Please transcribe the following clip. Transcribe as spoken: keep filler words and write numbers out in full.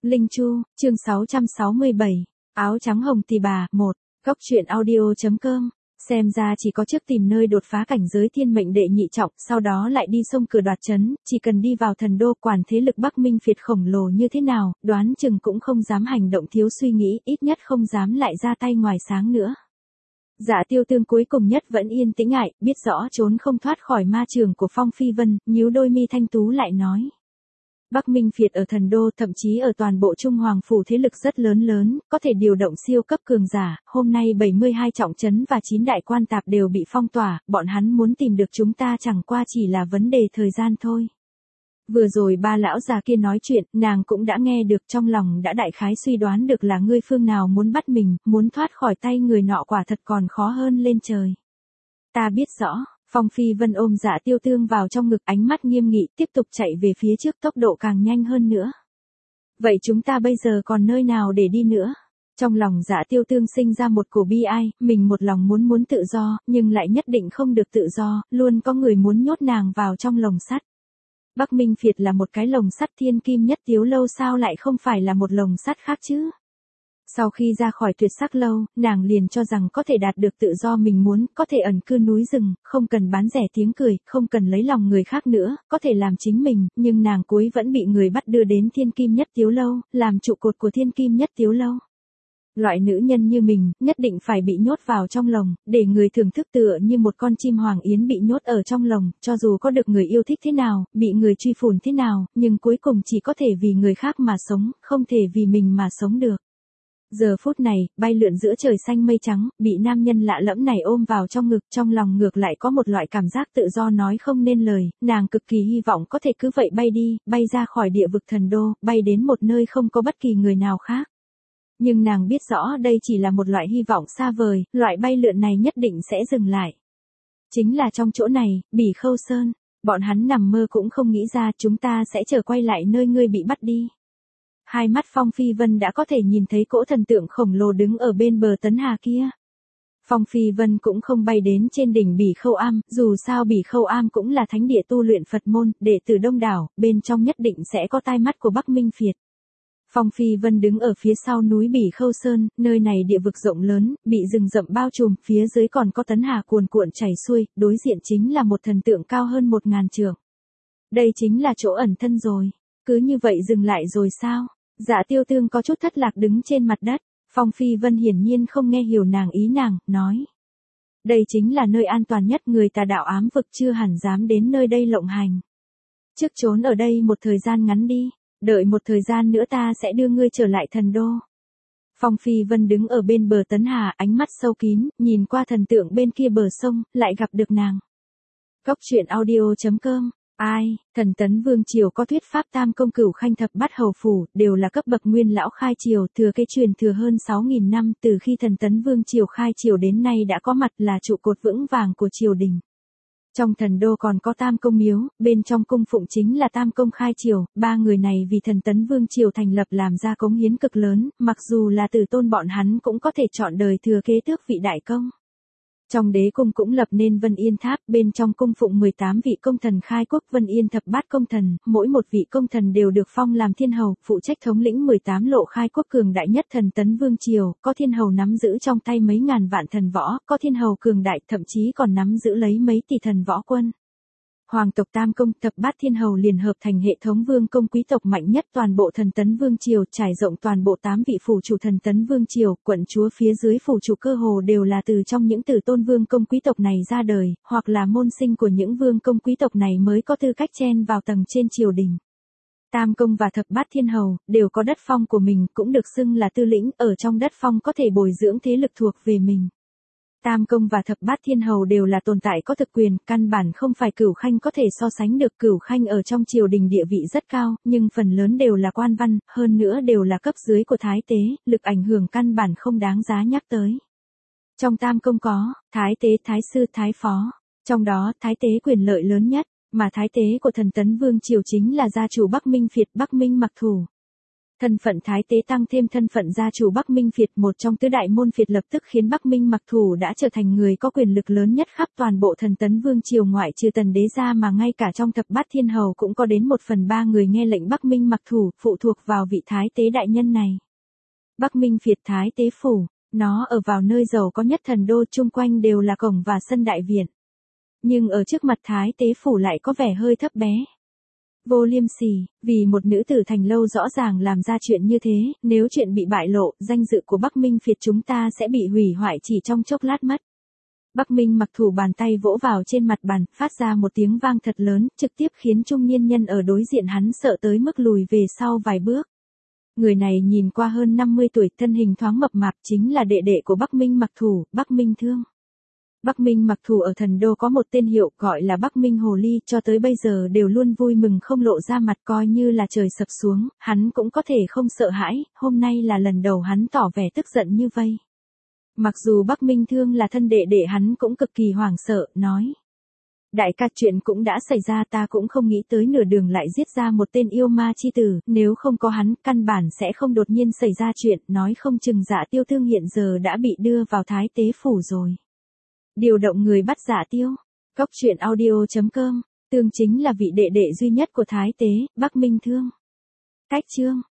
Linh Chu, chương sáu trăm sáu mươi bảy, áo trắng hồng tỳ bà, một, góc truyện audio.com, xem ra chỉ có trước tìm nơi đột phá cảnh giới thiên mệnh đệ nhị trọng, sau đó lại đi sông cửa đoạt trấn, chỉ cần đi vào thần đô quản thế lực Bắc Minh Việt khổng lồ như thế nào, đoán chừng cũng không dám hành động thiếu suy nghĩ, ít nhất không dám lại ra tay ngoài sáng nữa. Dạ Tiêu Tương cuối cùng nhất vẫn yên tĩnh ngại, biết rõ trốn không thoát khỏi ma trường của Phong Phi Vân, nhíu đôi mi thanh tú lại nói. Bắc Minh Việt ở thần đô, thậm chí ở toàn bộ Trung Hoàng phủ thế lực rất lớn lớn, có thể điều động siêu cấp cường giả, hôm nay bảy mươi hai trọng trấn và chín đại quan tạp đều bị phong tỏa, bọn hắn muốn tìm được chúng ta chẳng qua chỉ là vấn đề thời gian thôi. Vừa rồi ba lão già kia nói chuyện, nàng cũng đã nghe được, trong lòng đã đại khái suy đoán được là ngươi phương nào muốn bắt mình, muốn thoát khỏi tay người nọ quả thật còn khó hơn lên trời. Ta biết rõ. Phong Phi Vân ôm Dạ Tiêu Tương vào trong ngực, ánh mắt nghiêm nghị, tiếp tục chạy về phía trước, tốc độ càng nhanh hơn nữa. Vậy chúng ta bây giờ còn nơi nào để đi nữa? Trong lòng Dạ Tiêu Tương sinh ra một cổ bi ai, mình một lòng muốn muốn tự do, nhưng lại nhất định không được tự do, luôn có người muốn nhốt nàng vào trong lồng sắt. Bắc Minh Việt là một cái lồng sắt, thiên kim nhất tiếu lâu sao lại không phải là một lồng sắt khác chứ? Sau khi ra khỏi tuyệt sắc lâu, nàng liền cho rằng có thể đạt được tự do mình muốn, có thể ẩn cư núi rừng, không cần bán rẻ tiếng cười, không cần lấy lòng người khác nữa, có thể làm chính mình, nhưng nàng cuối vẫn bị người bắt đưa đến thiên kim nhất tiếu lâu, làm trụ cột của thiên kim nhất tiếu lâu. Loại nữ nhân như mình, nhất định phải bị nhốt vào trong lồng, để người thưởng thức tựa như một con chim hoàng yến bị nhốt ở trong lồng, cho dù có được người yêu thích thế nào, bị người truy phủn thế nào, nhưng cuối cùng chỉ có thể vì người khác mà sống, không thể vì mình mà sống được. Giờ phút này, bay lượn giữa trời xanh mây trắng, bị nam nhân lạ lẫm này ôm vào trong ngực, trong lòng ngược lại có một loại cảm giác tự do nói không nên lời, nàng cực kỳ hy vọng có thể cứ vậy bay đi, bay ra khỏi địa vực thần đô, bay đến một nơi không có bất kỳ người nào khác. Nhưng nàng biết rõ đây chỉ là một loại hy vọng xa vời, loại bay lượn này nhất định sẽ dừng lại. Chính là trong chỗ này, Bỉ Khâu Sơn, bọn hắn nằm mơ cũng không nghĩ ra chúng ta sẽ trở quay lại nơi ngươi bị bắt đi. Hai mắt Phong Phi Vân đã có thể nhìn thấy cỗ thần tượng khổng lồ đứng ở bên bờ Tấn Hà kia. Phong Phi Vân cũng không bay đến trên đỉnh Bỉ Khâu Am, dù sao Bỉ Khâu Am cũng là thánh địa tu luyện Phật môn, đệ tử đông đảo, bên trong nhất định sẽ có tai mắt của Bắc Minh Việt. Phong Phi Vân đứng ở phía sau núi Bỉ Khâu Sơn, nơi này địa vực rộng lớn, bị rừng rậm bao trùm, phía dưới còn có Tấn Hà cuồn cuộn chảy xuôi, đối diện chính là một thần tượng cao hơn một ngàn trượng. Đây chính là chỗ ẩn thân rồi, cứ như vậy dừng lại rồi sao? Dạ Tiêu Tương có chút thất lạc đứng trên mặt đất, Phong Phi Vân hiển nhiên không nghe hiểu nàng ý nàng, nói. Đây chính là nơi an toàn nhất, người tà đạo ám vực chưa hẳn dám đến nơi đây lộng hành. Trước trốn ở đây một thời gian ngắn đi, đợi một thời gian nữa ta sẽ đưa ngươi trở lại thần đô. Phong Phi Vân đứng ở bên bờ Tấn Hà, ánh mắt sâu kín, nhìn qua thần tượng bên kia bờ sông, lại gặp được nàng. Góc truyện audio.com. Ai, thần Tấn Vương Triều có thuyết pháp tam công cửu khanh thập bát hầu phủ, đều là cấp bậc nguyên lão khai triều, thừa kế truyền thừa hơn sáu nghìn năm, từ khi thần Tấn Vương Triều khai triều đến nay đã có mặt là trụ cột vững vàng của triều đình. Trong thần đô còn có tam công miếu, bên trong cung phụng chính là tam công khai triều, ba người này vì thần Tấn Vương Triều thành lập làm ra cống hiến cực lớn, mặc dù là tử tôn bọn hắn cũng có thể chọn đời thừa kế tước vị đại công. Trong đế cung cũng lập nên Vân Yên Tháp, bên trong cung phụng mười tám vị công thần khai quốc Vân Yên thập bát công thần, mỗi một vị công thần đều được phong làm thiên hầu, phụ trách thống lĩnh mười tám lộ khai quốc cường đại nhất thần Tấn Vương Triều, có thiên hầu nắm giữ trong tay mấy ngàn vạn thần võ, có thiên hầu cường đại thậm chí còn nắm giữ lấy mấy tỷ thần võ quân. Hoàng tộc tam công thập bát thiên hầu liền hợp thành hệ thống vương công quý tộc mạnh nhất toàn bộ thần Tấn Vương Triều, trải rộng toàn bộ tám vị phủ chủ thần Tấn Vương Triều, quận chúa phía dưới phủ chủ cơ hồ đều là từ trong những tử tôn vương công quý tộc này ra đời, hoặc là môn sinh của những vương công quý tộc này mới có tư cách chen vào tầng trên triều đình. Tam công và thập bát thiên hầu đều có đất phong của mình, cũng được xưng là tư lĩnh, ở trong đất phong có thể bồi dưỡng thế lực thuộc về mình. Tam công và thập bát thiên hầu đều là tồn tại có thực quyền, căn bản không phải cửu khanh có thể so sánh được. Cửu khanh ở trong triều đình địa vị rất cao, nhưng phần lớn đều là quan văn, hơn nữa đều là cấp dưới của thái tế, lực ảnh hưởng căn bản không đáng giá nhắc tới. Trong tam công có, thái tế, thái sư, thái phó, trong đó thái tế quyền lợi lớn nhất, mà thái tế của thần Tấn Vương Triều chính là gia chủ Bắc Minh Việt, Bắc Minh Mặc Thủ. Thân phận thái tế tăng thêm thân phận gia chủ Bắc Minh Việt, một trong tứ đại môn Việt, lập tức khiến Bắc Minh Mặc Thủ đã trở thành người có quyền lực lớn nhất khắp toàn bộ thần tấn vương triều, ngoại trừ tần đế ra mà ngay cả trong thập bát thiên hầu cũng có đến một phần ba người nghe lệnh Bắc Minh Mặc Thủ, phụ thuộc vào vị thái tế đại nhân này. Bắc Minh Việt thái tế phủ, nó ở vào nơi giàu có nhất thần đô, chung quanh đều là cổng và sân đại viện. Nhưng ở trước mặt thái tế phủ lại có vẻ hơi thấp bé. Vô liêm sỉ, vì một nữ tử thành lâu rõ ràng làm ra chuyện như thế, nếu chuyện bị bại lộ, danh dự của Bắc Minh Việt chúng ta sẽ bị hủy hoại chỉ trong chốc lát mất. Bắc Minh Mặc Thủ bàn tay vỗ vào trên mặt bàn, phát ra một tiếng vang thật lớn, trực tiếp khiến trung niên nhân ở đối diện hắn sợ tới mức lùi về sau vài bước. Người này nhìn qua hơn năm mươi tuổi, thân hình thoáng mập mạp, chính là đệ đệ của Bắc Minh Mặc Thủ, Bắc Minh Thương. Bắc Minh Mặc Thủ ở thần đô có một tên hiệu gọi là Bắc Minh Hồ Ly, cho tới bây giờ đều luôn vui mừng không lộ ra mặt, coi như là trời sập xuống, hắn cũng có thể không sợ hãi, hôm nay là lần đầu hắn tỏ vẻ tức giận như vây. Mặc dù Bắc Minh Thương là thân đệ đệ hắn cũng cực kỳ hoảng sợ, nói. Đại ca, chuyện cũng đã xảy ra, ta cũng không nghĩ tới nửa đường lại giết ra một tên yêu ma chi tử, nếu không có hắn, căn bản sẽ không đột nhiên xảy ra chuyện, nói không chừng Dạ Tiêu Thương hiện giờ đã bị đưa vào thái tế phủ rồi. Điều động người bắt Dạ Tiêu. Cốc truyện audio chấm com, Tương chính là vị đệ đệ duy nhất của thái tế, Bắc Minh Thương. Cách chương